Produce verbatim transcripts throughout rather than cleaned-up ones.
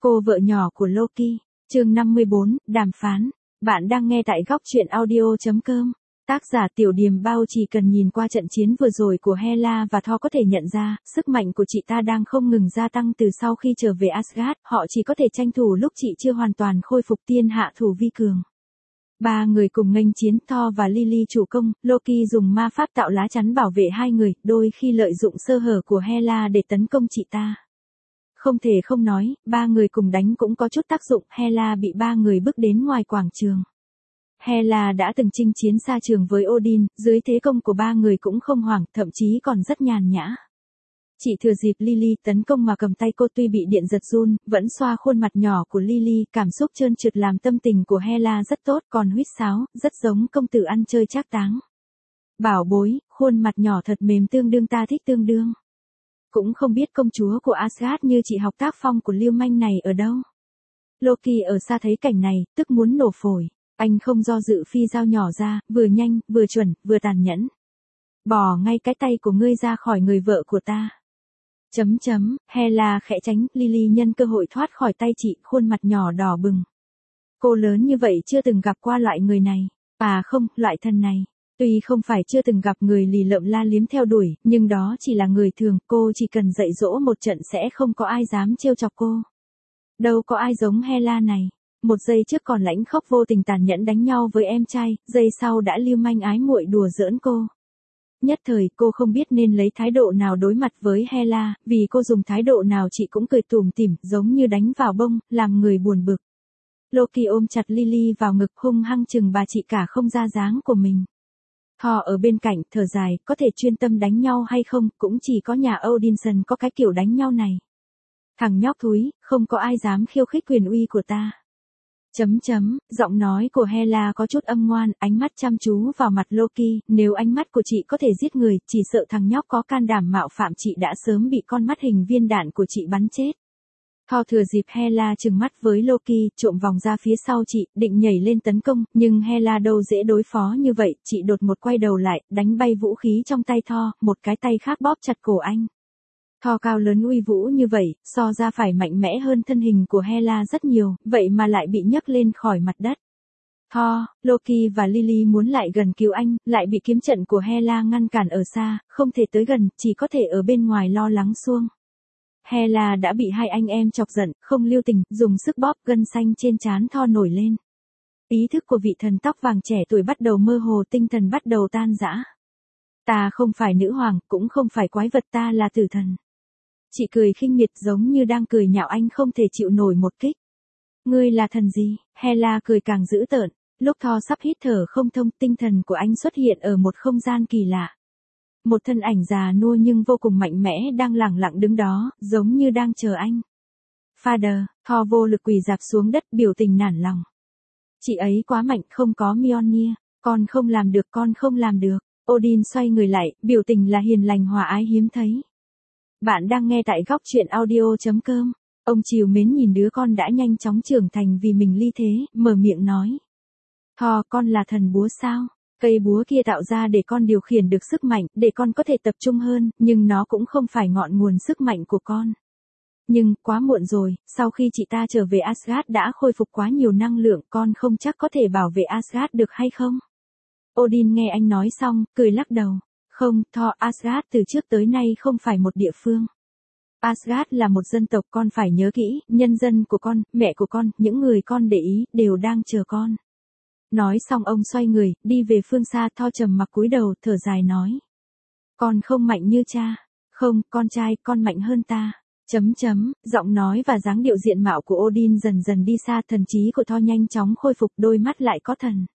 Cô vợ nhỏ của Loki, chương năm mươi bốn, đàm phán. Bạn đang nghe tại góc truyện audio.com. Tác giả Tiểu Điềm Bao. Chỉ cần nhìn qua trận chiến vừa rồi của Hela và Thor có thể nhận ra, sức mạnh của chị ta đang không ngừng gia tăng từ sau khi trở về Asgard, họ chỉ có thể tranh thủ lúc chị chưa hoàn toàn khôi phục tiên hạ thủ vi cường. Ba người cùng nghênh chiến. Thor và Lily chủ công, Loki dùng ma pháp tạo lá chắn bảo vệ hai người, đôi khi lợi dụng sơ hở của Hela để tấn công chị ta. Không thể không nói, ba người cùng đánh cũng có chút tác dụng, Hela bị ba người bước đến ngoài quảng trường. Hela đã từng chinh chiến xa trường với Odin, dưới thế công của ba người cũng không hoảng, thậm chí còn rất nhàn nhã. Chỉ thừa dịp Lily tấn công mà cầm tay cô, tuy bị điện giật run, vẫn xoa khuôn mặt nhỏ của Lily, cảm xúc trơn trượt làm tâm tình của Hela rất tốt, còn huýt sáo, rất giống công tử ăn chơi trác táng. Bảo bối, khuôn mặt nhỏ thật mềm, tương đương ta thích tương đương. Cũng không biết công chúa của Asgard như chị học tác phong của lưu manh này ở đâu. Loki ở xa thấy cảnh này, tức muốn nổ phổi. Anh không do dự phi dao nhỏ ra, vừa nhanh, vừa chuẩn, vừa tàn nhẫn. Bỏ ngay cái tay của ngươi ra khỏi người vợ của ta. Chấm chấm, Hela khẽ tránh, Lily nhân cơ hội thoát khỏi tay chị, khuôn mặt nhỏ đỏ bừng. Cô lớn như vậy chưa từng gặp qua loại người này. À không, loại thân này. Tuy không phải chưa từng gặp người lì lợm la liếm theo đuổi, nhưng đó chỉ là người thường, cô chỉ cần dạy dỗ một trận sẽ không có ai dám trêu chọc cô. Đâu có ai giống Hela này. Một giây trước còn lãnh khốc vô tình tàn nhẫn đánh nhau với em trai, giây sau đã lưu manh ái muội đùa giỡn cô. Nhất thời cô không biết nên lấy thái độ nào đối mặt với Hela, vì cô dùng thái độ nào chị cũng cười tủm tỉm, giống như đánh vào bông, làm người buồn bực. Loki ôm chặt Lily vào ngực, hung hăng chừng bà chị cả không ra dáng của mình. Thor ở bên cạnh, thở dài, có thể chuyên tâm đánh nhau hay không, cũng chỉ có nhà Odinson có cái kiểu đánh nhau này. Thằng nhóc thúi, không có ai dám khiêu khích quyền uy của ta. Chấm chấm, giọng nói của Hela có chút âm ngoan, ánh mắt chăm chú vào mặt Loki, nếu ánh mắt của chị có thể giết người, chỉ sợ thằng nhóc có can đảm mạo phạm chị đã sớm bị con mắt hình viên đạn của chị bắn chết. Thor thừa dịp Hela trừng mắt với Loki, trộm vòng ra phía sau chị, định nhảy lên tấn công, nhưng Hela đâu dễ đối phó như vậy, chị đột một quay đầu lại, đánh bay vũ khí trong tay Thor, một cái tay khác bóp chặt cổ anh. Thor cao lớn uy vũ như vậy, so ra phải mạnh mẽ hơn thân hình của Hela rất nhiều, vậy mà lại bị nhấc lên khỏi mặt đất. Thor, Loki và Lily muốn lại gần cứu anh, lại bị kiếm trận của Hela ngăn cản ở xa, không thể tới gần, chỉ có thể ở bên ngoài lo lắng xuông. Hela đã bị hai anh em chọc giận, không lưu tình, dùng sức bóp, gân xanh trên trán Thor nổi lên. Ý thức của vị thần tóc vàng trẻ tuổi bắt đầu mơ hồ, tinh thần bắt đầu tan rã. Ta không phải nữ hoàng, cũng không phải quái vật, ta là tử thần. Chị cười khinh miệt giống như đang cười nhạo anh không thể chịu nổi một kích. Ngươi là thần gì? Hela cười càng dữ tợn. Lúc Thor sắp hít thở không thông, tinh thần của anh xuất hiện ở một không gian kỳ lạ. Một thân ảnh già nua nhưng vô cùng mạnh mẽ đang lẳng lặng đứng đó, giống như đang chờ anh. Father, Thor vô lực quỳ rạp xuống đất, biểu tình nản lòng. Chị ấy quá mạnh, không có Mjolnir, con không làm được, con không làm được. Odin xoay người lại, biểu tình là hiền lành hòa ái hiếm thấy. Bạn đang nghe tại góc truyện audio.com. Ông trìu mến nhìn đứa con đã nhanh chóng trưởng thành vì mình ly thế, mở miệng nói. Thor, con là thần búa sao? Cây búa kia tạo ra để con điều khiển được sức mạnh, để con có thể tập trung hơn, nhưng nó cũng không phải ngọn nguồn sức mạnh của con. Nhưng, quá muộn rồi, sau khi chị ta trở về Asgard đã khôi phục quá nhiều năng lượng, con không chắc có thể bảo vệ Asgard được hay không? Odin nghe anh nói xong, cười lắc đầu. Không, Thor, Asgard từ trước tới nay không phải một địa phương. Asgard là một dân tộc, con phải nhớ kỹ, nhân dân của con, mẹ của con, những người con để ý, đều đang chờ con. Nói xong ông xoay người, đi về phương xa. Thor trầm mặc cúi đầu, thở dài nói. Con không mạnh như cha. Không, con trai, con mạnh hơn ta. Chấm chấm, giọng nói và dáng điệu diện mạo của Odin dần dần đi xa, thần trí của Thor nhanh chóng khôi phục, đôi mắt lại có thần.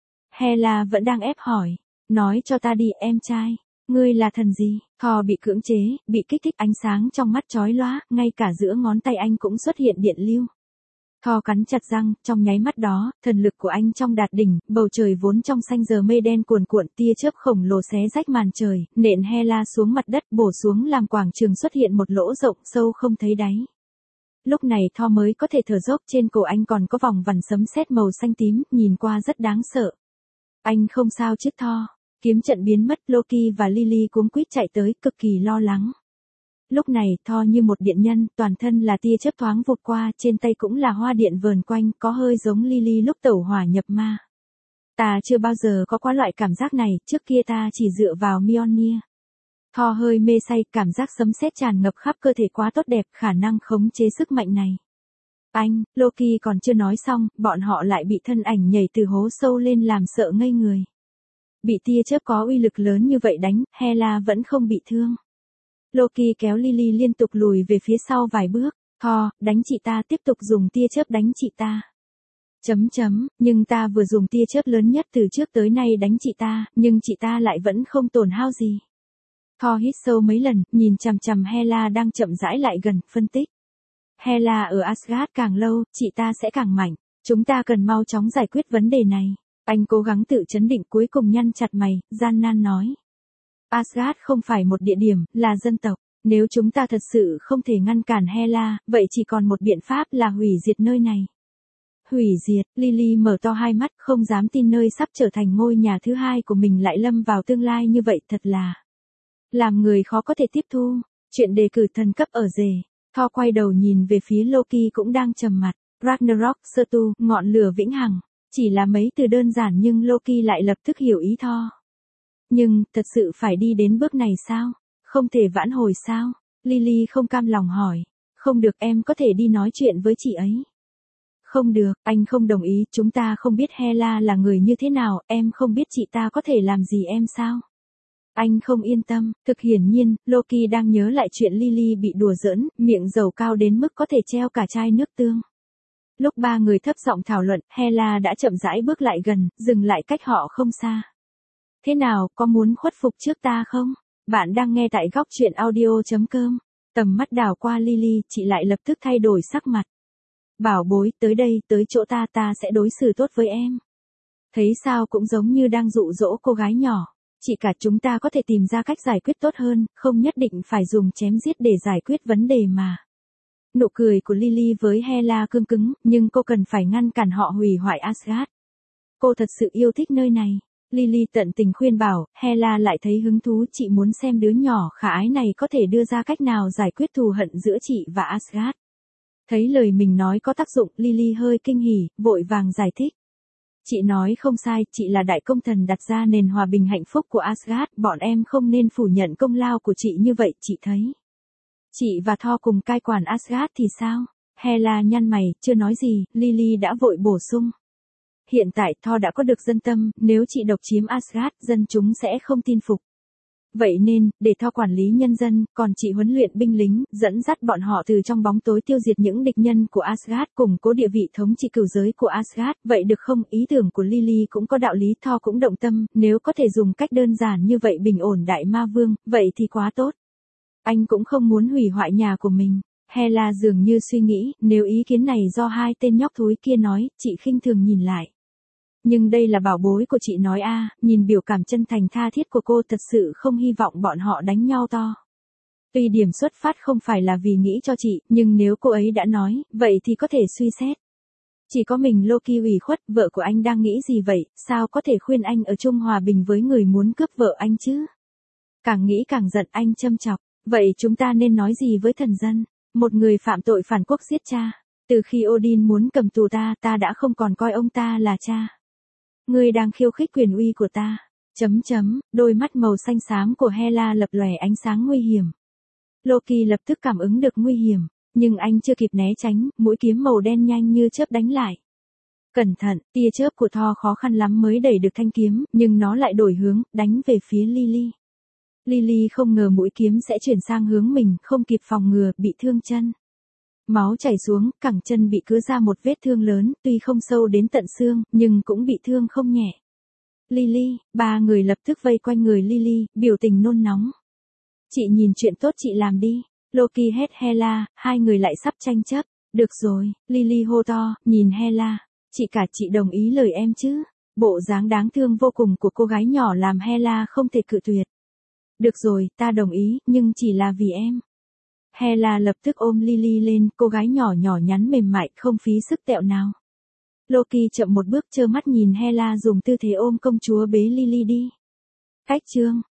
Hela vẫn đang ép hỏi. Nói cho ta đi, em trai. Ngươi là thần gì? Thor bị cưỡng chế, bị kích thích, ánh sáng trong mắt chói lóa, ngay cả giữa ngón tay anh cũng xuất hiện điện lưu. Thor cắn chặt răng, trong nháy mắt đó, thần lực của anh trong đạt đỉnh, bầu trời vốn trong xanh giờ mây đen cuồn cuộn, tia chớp khổng lồ xé rách màn trời, nện Hela xuống mặt đất, bổ xuống làm quảng trường xuất hiện một lỗ rộng sâu không thấy đáy. Lúc này Thor mới có thể thở dốc, trên cổ anh còn có vòng vằn sấm sét màu xanh tím, nhìn qua rất đáng sợ. Anh không sao chứ Thor? Kiếm trận biến mất, Loki và Lily cuống quýt chạy tới, cực kỳ lo lắng. Lúc này, Thor như một điện nhân, toàn thân là tia chớp thoáng vụt qua, trên tay cũng là hoa điện vờn quanh, có hơi giống Lily lúc tẩu hỏa nhập ma. Ta chưa bao giờ có qua loại cảm giác này, trước kia ta chỉ dựa vào Mjolnir. Thor hơi mê say, cảm giác sấm sét tràn ngập khắp cơ thể quá tốt đẹp, khả năng khống chế sức mạnh này. Anh, Loki còn chưa nói xong, bọn họ lại bị thân ảnh nhảy từ hố sâu lên làm sợ ngây người. Bị tia chớp có uy lực lớn như vậy đánh, Hela vẫn không bị thương. Loki kéo Lily liên tục lùi về phía sau vài bước. Thor, đánh chị ta, tiếp tục dùng tia chớp đánh chị ta. Chấm chấm, nhưng ta vừa dùng tia chớp lớn nhất từ trước tới nay đánh chị ta, nhưng chị ta lại vẫn không tổn hao gì. Thor hít sâu mấy lần, nhìn chằm chằm Hela đang chậm rãi lại gần, phân tích. Hela ở Asgard càng lâu, chị ta sẽ càng mạnh. Chúng ta cần mau chóng giải quyết vấn đề này. Anh cố gắng tự chấn định, cuối cùng nhăn chặt mày, gian nan nói. Asgard không phải một địa điểm, là dân tộc. Nếu chúng ta thật sự không thể ngăn cản Hela, vậy chỉ còn một biện pháp là hủy diệt nơi này. Hủy diệt, Lily mở to hai mắt, không dám tin nơi sắp trở thành ngôi nhà thứ hai của mình lại lâm vào tương lai như vậy, thật là làm người khó có thể tiếp thu. Chuyện đề cử thần cấp ở rể. Thor quay đầu nhìn về phía Loki cũng đang trầm mặt. Ragnarok, sơ tu, ngọn lửa vĩnh hằng. Chỉ là mấy từ đơn giản nhưng Loki lại lập tức hiểu ý Thor. Nhưng, thật sự phải đi đến bước này sao? Không thể vãn hồi sao? Lily không cam lòng hỏi. Không được, em có thể đi nói chuyện với chị ấy. Không được, anh không đồng ý, chúng ta không biết Hela là người như thế nào, em không biết chị ta có thể làm gì em sao? Anh không yên tâm, thực hiển nhiên, Loki đang nhớ lại chuyện Lily bị đùa giỡn, miệng dầu cao đến mức có thể treo cả chai nước tương. Lúc ba người thấp giọng thảo luận, Hela đã chậm rãi bước lại gần, dừng lại cách họ không xa. Thế nào, có muốn khuất phục trước ta không? Bạn đang nghe tại góc truyện audio chấm com. Tầm mắt đảo qua Lily, chị lại lập tức thay đổi sắc mặt. Bảo bối, tới đây, tới chỗ ta, ta sẽ đối xử tốt với em. Thấy sao cũng giống như đang dụ dỗ cô gái nhỏ. Chị cả chúng ta có thể tìm ra cách giải quyết tốt hơn, không nhất định phải dùng chém giết để giải quyết vấn đề mà. Nụ cười của Lily với Hela cương cứng, nhưng cô cần phải ngăn cản họ hủy hoại Asgard. Cô thật sự yêu thích nơi này. Lily tận tình khuyên bảo, Hela lại thấy hứng thú, chị muốn xem đứa nhỏ khả ái này có thể đưa ra cách nào giải quyết thù hận giữa chị và Asgard. Thấy lời mình nói có tác dụng, Lily hơi kinh hỉ, vội vàng giải thích. Chị nói không sai, chị là đại công thần đặt ra nền hòa bình hạnh phúc của Asgard, bọn em không nên phủ nhận công lao của chị như vậy, chị thấy. Chị và Thor cùng cai quản Asgard thì sao? Hela nhăn mày, chưa nói gì, Lily đã vội bổ sung. Hiện tại Thor đã có được dân tâm, nếu chị độc chiếm Asgard, dân chúng sẽ không tin phục. Vậy nên, để Thor quản lý nhân dân, còn chị huấn luyện binh lính, dẫn dắt bọn họ từ trong bóng tối tiêu diệt những địch nhân của Asgard, củng cố địa vị thống trị cửu giới của Asgard, vậy được không? Ý tưởng của Lily cũng có đạo lý, Thor cũng động tâm, nếu có thể dùng cách đơn giản như vậy bình ổn đại ma vương, vậy thì quá tốt. Anh cũng không muốn hủy hoại nhà của mình. Hela dường như suy nghĩ, nếu ý kiến này do hai tên nhóc thối kia nói, chị khinh thường nhìn lại. Nhưng đây là bảo bối của chị nói a, nhìn biểu cảm chân thành tha thiết của cô thật sự không hy vọng bọn họ đánh nhau to. Tuy điểm xuất phát không phải là vì nghĩ cho chị, nhưng nếu cô ấy đã nói, vậy thì có thể suy xét. Chỉ có mình Loki ủy khuất, vợ của anh đang nghĩ gì vậy, sao có thể khuyên anh ở chung hòa bình với người muốn cướp vợ anh chứ? Càng nghĩ càng giận, anh châm chọc, vậy chúng ta nên nói gì với thần dân? Một người phạm tội phản quốc giết cha. Từ khi Odin muốn cầm tù ta, ta đã không còn coi ông ta là cha. Ngươi đang khiêu khích quyền uy của ta. Chấm chấm, đôi mắt màu xanh xám của Hela lập lòe ánh sáng nguy hiểm. Loki lập tức cảm ứng được nguy hiểm, nhưng anh chưa kịp né tránh, mũi kiếm màu đen nhanh như chớp đánh lại. Cẩn thận, tia chớp của Thor khó khăn lắm mới đẩy được thanh kiếm, nhưng nó lại đổi hướng, đánh về phía Lily. Lily không ngờ mũi kiếm sẽ chuyển sang hướng mình, không kịp phòng ngừa, bị thương chân. Máu chảy xuống, cẳng chân bị cứa ra một vết thương lớn, tuy không sâu đến tận xương, nhưng cũng bị thương không nhẹ. Lily, ba người lập tức vây quanh người Lily, biểu tình nôn nóng. Chị nhìn chuyện tốt chị làm đi. Loki hét Hela, hai người lại sắp tranh chấp. Được rồi, Lily hô to, nhìn Hela. Chị cả chị đồng ý lời em chứ. Bộ dáng đáng thương vô cùng của cô gái nhỏ làm Hela không thể cự tuyệt. Được rồi, ta đồng ý, nhưng chỉ là vì em. Hela lập tức ôm Lily lên, cô gái nhỏ nhỏ nhắn mềm mại, không phí sức tẹo nào. Loki chậm một bước trơ mắt nhìn Hela dùng tư thế ôm công chúa bế Lily đi. Cách chương